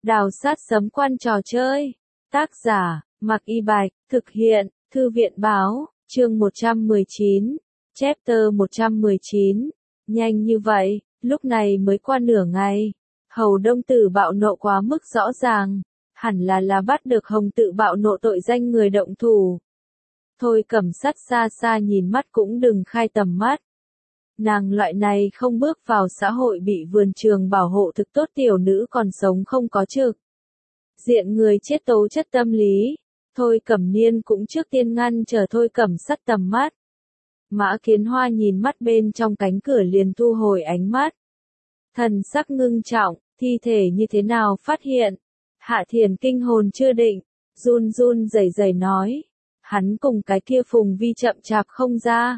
Đào sát sấm quan trò chơi. Tác giả, Mạc Y Bạch, thực hiện, Thư viện báo, chương 119, chapter 119. Nhanh như vậy, lúc này mới qua nửa ngày. Hầu Đông Tử bạo nộ quá mức rõ ràng, hẳn là bắt được Hồng Tự bạo nộ tội danh người động thủ. Thôi Cẩm Sắt xa xa nhìn mắt cũng đừng khai tầm mắt. Nàng loại này không bước vào xã hội bị vườn trường bảo hộ thực tốt tiểu nữ còn sống không có trực diện người chết tố chất tâm lý. Thôi Cẩm Niên cũng trước tiên ngăn chờ Thôi Cẩm Sắt tầm mắt. Mã Kiến Hoa nhìn mắt bên trong cánh cửa liền thu hồi ánh mắt. Thần sắc ngưng trọng, thi thể như thế nào phát hiện? Hạ Thiền kinh hồn chưa định, run run rẩy rẩy nói. Hắn cùng cái kia Phùng Vi chậm chạp không ra.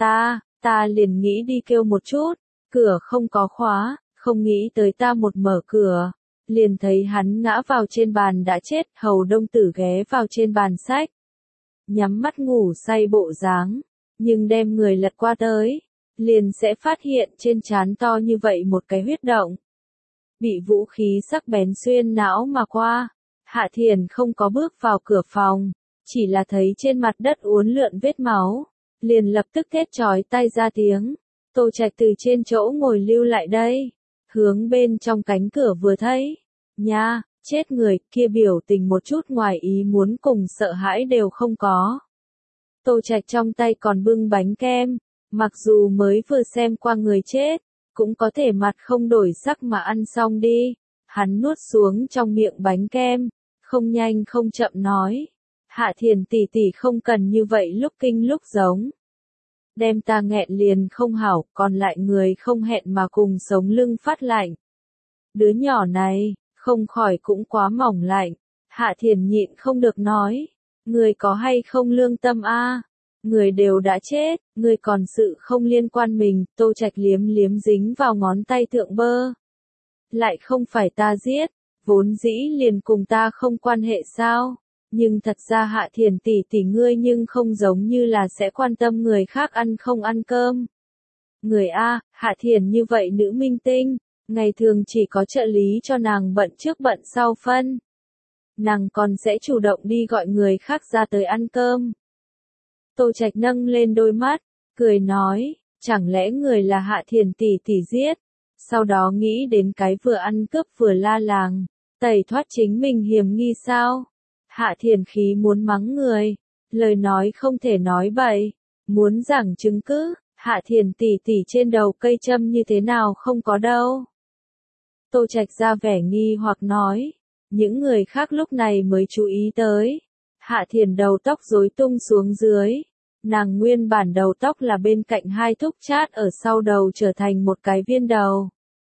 Ta liền nghĩ đi kêu một chút, cửa không có khóa, không nghĩ tới ta một mở cửa. Liền thấy hắn ngã vào trên bàn đã chết, Hầu Đông Tử ghé vào trên bàn sách. Nhắm mắt ngủ say bộ dáng, nhưng đem người lật qua tới, liền sẽ phát hiện trên trán to như vậy một cái huyết động. Bị vũ khí sắc bén xuyên não mà qua. Hạ Thiền không có bước vào cửa phòng, chỉ là thấy trên mặt đất uốn lượn vết máu, liền lập tức thét chói tai ra tiếng. Tô Trạch từ trên chỗ ngồi lưu lại đây, hướng bên trong cánh cửa vừa thấy. Nha, chết người, kia biểu tình một chút ngoài ý muốn cùng sợ hãi đều không có. Tô Trạch trong tay còn bưng bánh kem, mặc dù mới vừa xem qua người chết, cũng có thể mặt không đổi sắc mà ăn xong đi. Hắn nuốt xuống trong miệng bánh kem, không nhanh không chậm nói. Hạ Thiền tỷ tỷ không cần như vậy lúc kinh lúc giống. Đem ta nghẹn liền không hảo, còn lại người không hẹn mà cùng sống lưng phát lạnh. Đứa nhỏ này, không khỏi cũng quá mỏng lạnh. Hạ Thiền nhịn không được nói. Người có hay không lương tâm a? Người đều đã chết, người còn sự không liên quan mình. Tô Trạch liếm liếm dính vào ngón tay thượng bơ. Lại không phải ta giết, vốn dĩ liền cùng ta không quan hệ sao? Nhưng thật ra Hạ Thiền tỷ tỷ ngươi nhưng không giống như là sẽ quan tâm người khác ăn không ăn cơm. Người A, Hạ Thiền như vậy nữ minh tinh, ngày thường chỉ có trợ lý cho nàng bận trước bận sau phân. Nàng còn sẽ chủ động đi gọi người khác ra tới ăn cơm. Tô Trạch nâng lên đôi mắt, cười nói, chẳng lẽ người là Hạ Thiền tỷ tỷ giết, sau đó nghĩ đến cái vừa ăn cướp vừa la làng, tẩy thoát chính mình hiểm nghi sao? Hạ Thiền khí muốn mắng người, lời nói không thể nói bậy, muốn giảng chứng cứ, Hạ Thiền tỷ tỷ trên đầu cây châm như thế nào không có đâu. Tô Trạch ra vẻ nghi hoặc nói, những người khác lúc này mới chú ý tới. Hạ Thiền đầu tóc rối tung xuống dưới, nàng nguyên bản đầu tóc là bên cạnh hai thúc chát ở sau đầu trở thành một cái viên đầu.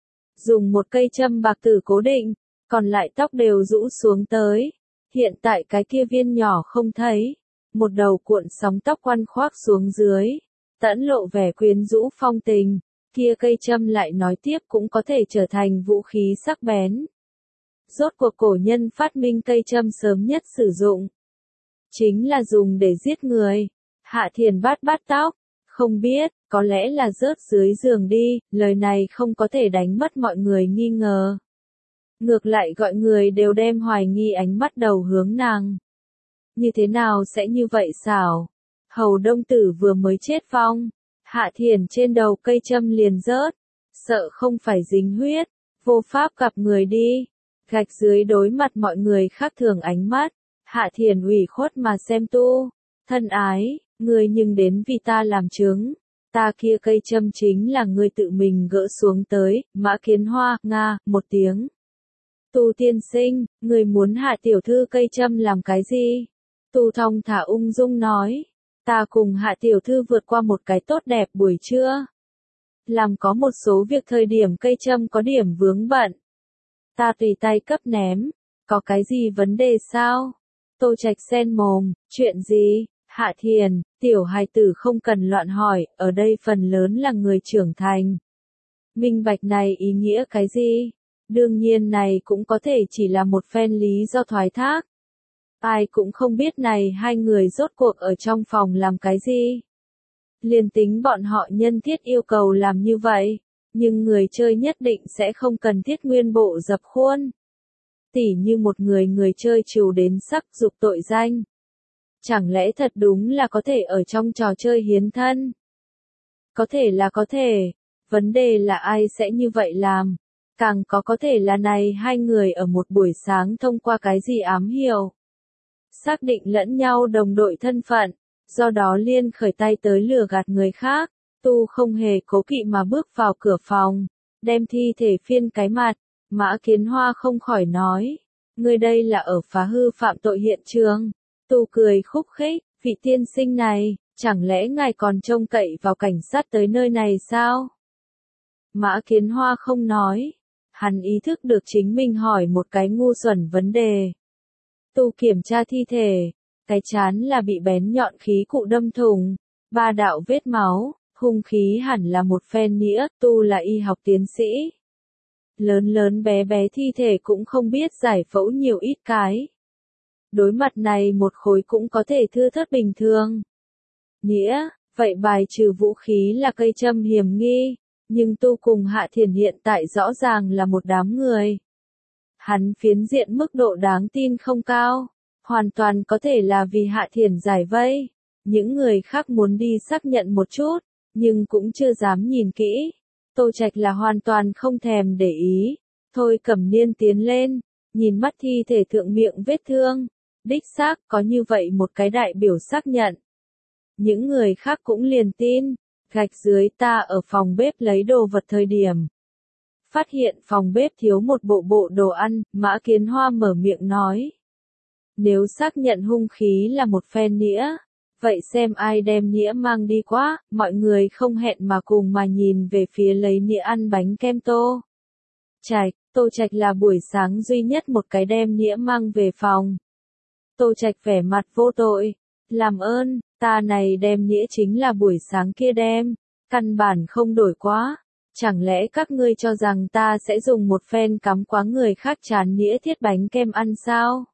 Dùng một cây châm bạc tử cố định, còn lại tóc đều rũ xuống tới. Hiện tại cái kia viên nhỏ không thấy, một đầu cuộn sóng tóc quăn khoác xuống dưới, tẫn lộ vẻ quyến rũ phong tình, kia cây châm lại nói tiếp cũng có thể trở thành vũ khí sắc bén. Rốt cuộc cổ nhân phát minh cây châm sớm nhất sử dụng, chính là dùng để giết người. Hạ Thiền bát tóc, không biết, có lẽ là rớt dưới giường đi, lời này không có thể đánh mất mọi người nghi ngờ. Ngược lại gọi người đều đem hoài nghi ánh mắt đầu hướng nàng. Như thế nào sẽ như vậy xảo? Hầu Đông Tử vừa mới chết vong, Hạ Thiền trên đầu cây châm liền rớt, sợ không phải dính huyết, vô pháp gặp người đi. Gạch dưới đối mặt mọi người khác thường ánh mắt, Hạ Thiền ủy khuất mà xem tu. Thân ái, người nhưng đến vì ta làm chứng. Ta kia cây châm chính là người tự mình gỡ xuống tới. Mã Kiến Hoa, nga, một tiếng. Tu tiên sinh, người muốn Hạ tiểu thư cây châm làm cái gì? Tu thong thả ung dung nói. Ta cùng Hạ tiểu thư vượt qua một cái tốt đẹp buổi trưa. Làm có một số việc thời điểm cây châm có điểm vướng bận. Ta tùy tay cấp ném. Có cái gì vấn đề sao? Tô Trạch sen mồm, chuyện gì? Hạ Thiền, tiểu hài tử không cần loạn hỏi, ở đây phần lớn là người trưởng thành. Minh bạch này ý nghĩa cái gì? Đương nhiên này cũng có thể chỉ là một phen lý do thoái thác. Ai cũng không biết này hai người rốt cuộc ở trong phòng làm cái gì. Liền tính bọn họ nhân thiết yêu cầu làm như vậy, nhưng người chơi nhất định sẽ không cần thiết nguyên bộ dập khuôn. Tỉ như một người chơi trừu đến sắc dục tội danh. Chẳng lẽ thật đúng là có thể ở trong trò chơi hiến thân? Có thể là có thể, vấn đề là ai sẽ như vậy làm. Càng có thể là này hai người ở một buổi sáng thông qua cái gì ám hiệu. Xác định lẫn nhau đồng đội thân phận, do đó liên khởi tay tới lừa gạt người khác. Tu không hề cố kỵ mà bước vào cửa phòng, đem thi thể phiên cái mặt, Mã Kiến Hoa không khỏi nói, ngươi đây là ở phá hư phạm tội hiện trường. Tu cười khúc khích, vị tiên sinh này, chẳng lẽ ngài còn trông cậy vào cảnh sát tới nơi này sao? Mã Kiến Hoa không nói, hắn ý thức được chính mình hỏi một cái ngu xuẩn vấn đề. Tu kiểm tra thi thể, cái trán là bị bén nhọn khí cụ đâm thủng, 3 đạo vết máu, hung khí hẳn là một phen nĩa, Tu là y học tiến sĩ. Lớn lớn bé bé thi thể cũng không biết giải phẫu nhiều ít cái. Đối mặt này một khối cũng có thể thưa thớt bình thường. Nghĩa, vậy bài trừ vũ khí là cây châm hiểm nghi, nhưng Tu cùng Hạ Thiền hiện tại rõ ràng là một đám người. Hắn phiến diện mức độ đáng tin không cao, hoàn toàn có thể là vì Hạ Thiền giải vây. Những người khác muốn đi xác nhận một chút, nhưng cũng chưa dám nhìn kỹ. Tô Trạch là hoàn toàn không thèm để ý. Thôi Cẩm Niên tiến lên, nhìn mắt thi thể thượng miệng vết thương. Đích xác có như vậy một cái đại biểu xác nhận. Những người khác cũng liền tin. Gạch dưới ta ở phòng bếp lấy đồ vật thời điểm. Phát hiện phòng bếp thiếu một bộ đồ ăn, Mã Kiến Hoa mở miệng nói. Nếu xác nhận hung khí là một phen nĩa, vậy xem ai đem nĩa mang đi quá, mọi người không hẹn mà cùng mà nhìn về phía lấy nĩa ăn bánh kem Tô Trạch. Tô Trạch là buổi sáng duy nhất một cái đem nĩa mang về phòng. Tô Trạch vẻ mặt vô tội, làm ơn, ta này đem nĩa chính là buổi sáng kia đem, căn bản không đổi quá. Chẳng lẽ các ngươi cho rằng ta sẽ dùng một phen cắm quá người khác chán nĩa thiết bánh kem ăn sao?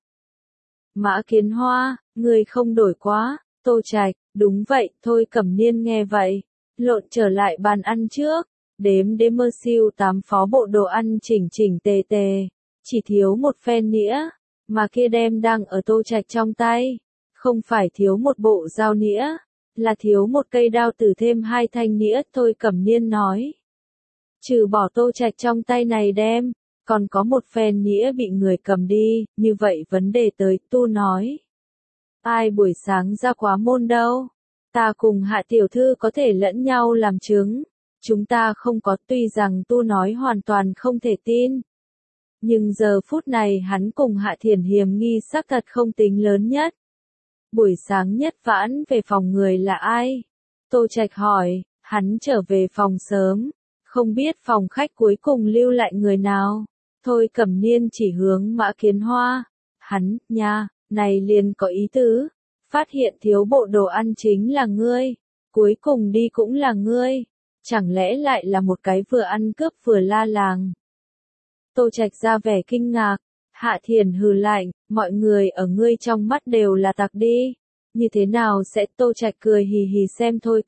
Mã Kiến Hoa, ngươi không đổi quá. Tô Trạch, đúng vậy, thôi Cẩm Niên nghe vậy, lộn trở lại bàn ăn trước, đếm mơ siêu 8 phó bộ đồ ăn chỉnh tề, chỉ thiếu một phen nĩa, mà kia đem đang ở Tô Trạch trong tay, không phải thiếu một bộ dao nĩa, là thiếu một cây đao tử thêm 2 thanh nĩa, thôi Cẩm Niên nói. Trừ bỏ Tô Trạch trong tay này đem, còn có một phen nĩa bị người cầm đi, như vậy vấn đề tới, Tu nói. Ai buổi sáng ra quá môn đâu? Ta cùng Hạ tiểu thư có thể lẫn nhau làm chứng. Chúng ta không có, tuy rằng Tu nói hoàn toàn không thể tin. Nhưng giờ phút này hắn cùng Hạ Thiền hiểm nghi xác thật không tính lớn nhất. Buổi sáng nhất vãn về phòng người là ai? Tô Trạch hỏi, hắn trở về phòng sớm. Không biết phòng khách cuối cùng lưu lại người nào. Thôi Cẩm Niên chỉ hướng Mã Kiến Hoa. Hắn, nha. Này liền có ý tứ, phát hiện thiếu bộ đồ ăn chính là ngươi, cuối cùng đi cũng là ngươi, chẳng lẽ lại là một cái vừa ăn cướp vừa la làng. Tô Trạch ra vẻ kinh ngạc, Hạ Thiền hừ lạnh, mọi người ở ngươi trong mắt đều là tặc đi, như thế nào sẽ? Tô Trạch cười hì hì xem Thôi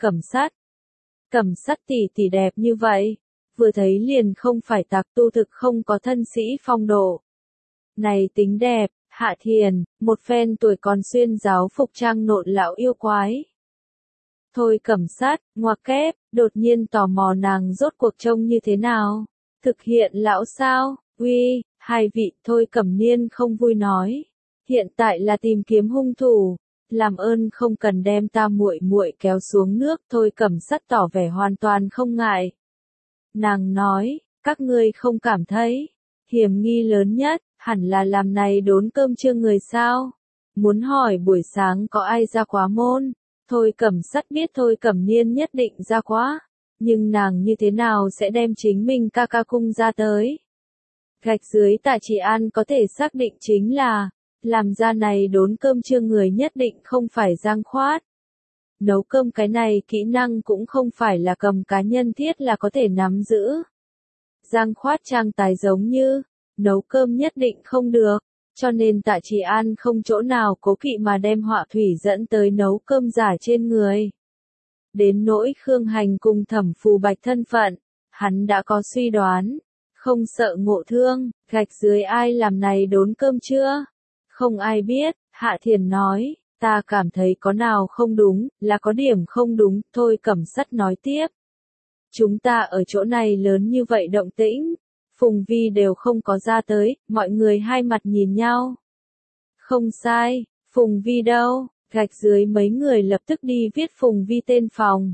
Cẩm Sắt tỷ đẹp như vậy, vừa thấy liền không phải tặc. Tu thực không có thân sĩ phong độ. Này tính đẹp. Hạ Thiền, một phen tuổi còn xuyên giáo phục trang nộn lão yêu quái. Thôi Cẩm Sát, ngoặc kép, đột nhiên tò mò nàng rốt cuộc trông như thế nào. Thực hiện lão sao? Uy, hai vị. Thôi Cẩm Niên không vui nói. Hiện tại là tìm kiếm hung thủ. Làm ơn không cần đem ta muội kéo xuống nước. Thôi Cẩm Sát tỏ vẻ hoàn toàn không ngại. Nàng nói, các ngươi không cảm thấy hiểm nghi lớn nhất hẳn là làm này đốn cơm trưa người sao? Muốn hỏi buổi sáng có ai ra quá môn? Thôi Cẩm Sắt biết Thôi Cẩm Niên nhất định ra quá, nhưng nàng như thế nào sẽ đem chính mình ca cung ra tới? Gạch dưới Tạ Chỉ An có thể xác định chính là, làm ra này đốn cơm trưa người nhất định không phải Giang Khoát. Nấu cơm cái này kỹ năng cũng không phải là cầm cá nhân thiết là có thể nắm giữ. Giang Khoát trang tài giống như nấu cơm nhất định không được, cho nên Tạ Chỉ An không chỗ nào cố kỵ mà đem họa thủy dẫn tới nấu cơm giả trên người. Đến nỗi Khương Hành cùng Thẩm Phù Bạch thân phận, hắn đã có suy đoán. Không sợ ngộ thương, gạch dưới ai làm này đốn cơm chưa? Không ai biết, Hạ Thiền nói, ta cảm thấy có nào không đúng, là có điểm không đúng, thôi Cẩm Sắt nói tiếp. Chúng ta ở chỗ này lớn như vậy động tĩnh, Phùng Vi đều không có ra tới, mọi người hai mặt nhìn nhau. Không sai, Phùng Vi đâu, gạch dưới mấy người lập tức đi viết Phùng Vi tên phòng.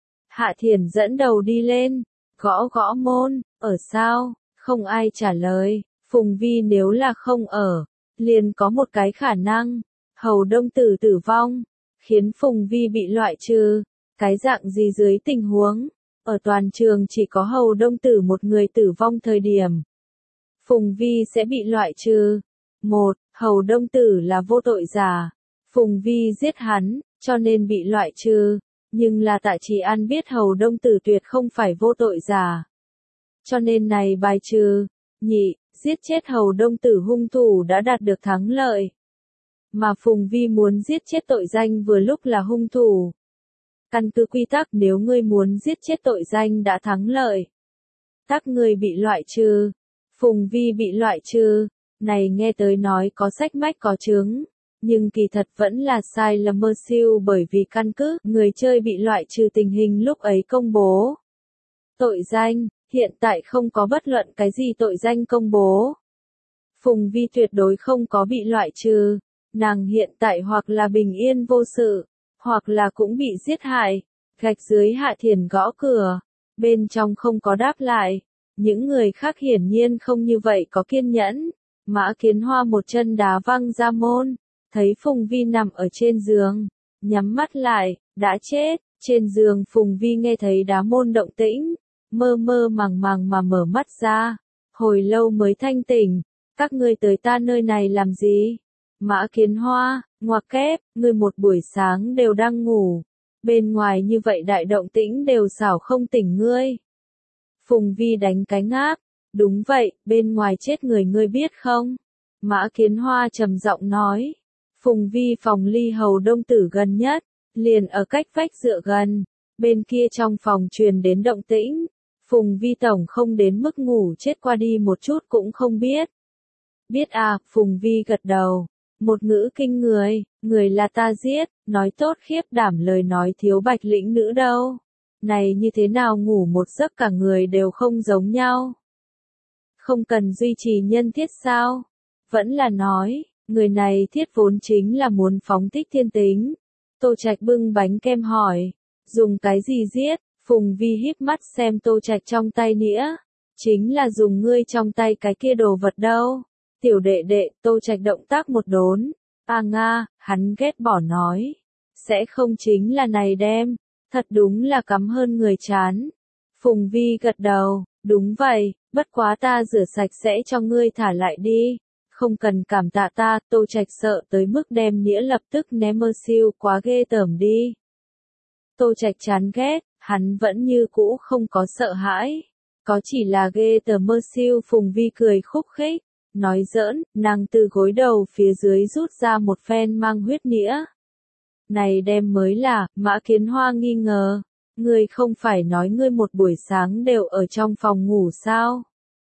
Hạ Thiền dẫn đầu đi lên, gõ gõ môn, ở sao, không ai trả lời, Phùng Vi nếu là không ở, liền có một cái khả năng, Hầu Đông Tử tử vong, khiến Phùng Vi bị loại trừ, cái dạng gì dưới tình huống, ở toàn trường chỉ có Hầu Đông Tử một người tử vong thời điểm. Phùng Vi sẽ bị loại trừ. Một, Hầu Đông Tử là vô tội giả, Phùng Vi giết hắn, cho nên bị loại trừ. Nhưng là Tạ Trì An biết Hầu Đông Tử tuyệt không phải vô tội giả. Cho nên này bài trừ. Nhị, giết chết Hầu Đông Tử hung thủ đã đạt được thắng lợi. Mà Phùng Vi muốn giết chết tội danh vừa lúc là hung thủ. Căn cứ quy tắc nếu ngươi muốn giết chết tội danh đã thắng lợi. Các ngươi bị loại trừ. Phùng Vi bị loại trừ. Này nghe tới nói có sách mách có chứng. Nhưng kỳ thật vẫn là sai lầm mơ siêu bởi vì căn cứ người chơi bị loại trừ tình hình lúc ấy công bố. Tội danh, hiện tại không có bất luận cái gì tội danh công bố. Phùng Vi tuyệt đối không có bị loại trừ. Nàng hiện tại hoặc là bình yên vô sự, hoặc là cũng bị giết hại. Gạch dưới Hạ Thiền gõ cửa, bên trong không có đáp lại. Những người khác hiển nhiên không như vậy có kiên nhẫn. Mã Kiến Hoa một chân đá văng ra môn, thấy Phùng Vi nằm ở trên giường, nhắm mắt lại, đã chết. Trên giường Phùng Vi nghe thấy đá môn động tĩnh, mơ mơ màng màng mà mở mắt ra, hồi lâu mới thanh tỉnh. Các ngươi tới ta nơi này làm gì? Mã Kiến Hoa, ngoặc kép, ngươi một buổi sáng đều đang ngủ, bên ngoài như vậy đại động tĩnh đều xảo không tỉnh ngươi. Phùng Vi đánh cái ngáp, đúng vậy, bên ngoài chết người ngươi biết không? Mã Kiến Hoa trầm giọng nói. Phùng Vi phòng ly Hầu Đông Tử gần nhất, liền ở cách vách dựa gần, bên kia trong phòng truyền đến động tĩnh. Phùng Vi tổng không đến mức ngủ chết qua đi một chút cũng không biết. Biết à, Phùng Vi gật đầu. Một ngữ kinh người là ta giết, nói tốt khiếp đảm lời nói thiếu Bạch Lĩnh nữ đâu. Này như thế nào ngủ một giấc cả người đều không giống nhau. Không cần duy trì nhân thiết sao? Vẫn là nói, người này thiết vốn chính là muốn phóng thích thiên tính. Tô Trạch bưng bánh kem hỏi, dùng cái gì giết? Phùng Vi híp mắt xem Tô Trạch trong tay nĩa, chính là dùng ngươi trong tay cái kia đồ vật đâu. Tiểu đệ đệ, Tô Trạch động tác một đốn, a nga, hắn ghét bỏ nói, sẽ không chính là này đem, thật đúng là cắm hơn người chán. Phùng Vi gật đầu, đúng vậy, bất quá ta rửa sạch sẽ cho ngươi thả lại đi, không cần cảm tạ ta. Tô Trạch sợ tới mức đem nĩa lập tức ném mơ siêu, quá ghê tởm đi. Tô Trạch chán ghét, hắn vẫn như cũ không có sợ hãi, có chỉ là ghê tởm mơ siêu. Phùng Vi cười khúc khích, nói giỡn, nàng từ gối đầu phía dưới rút ra một phen mang huyết nĩa. Này đem mới là, Mã Kiến Hoa nghi ngờ, ngươi không phải nói ngươi một buổi sáng đều ở trong phòng ngủ sao?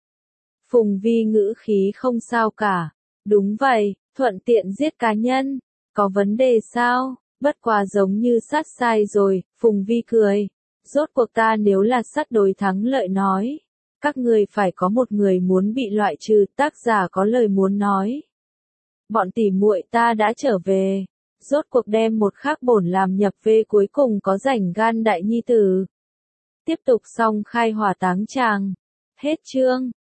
Phùng Vi ngữ khí không sao cả, đúng vậy, thuận tiện giết cá nhân, có vấn đề sao? Bất quá giống như sát sai rồi. Phùng Vi cười, rốt cuộc ta nếu là sát đối thắng lợi nói. Các người phải có một người muốn bị loại trừ. Tác giả có lời muốn nói. Bọn tỉ muội ta đã trở về. Rốt cuộc đem một khắc bổn làm nhập về cuối cùng có rảnh gan đại nhi tử. Tiếp tục xong khai hỏa táng tràng. Hết chương.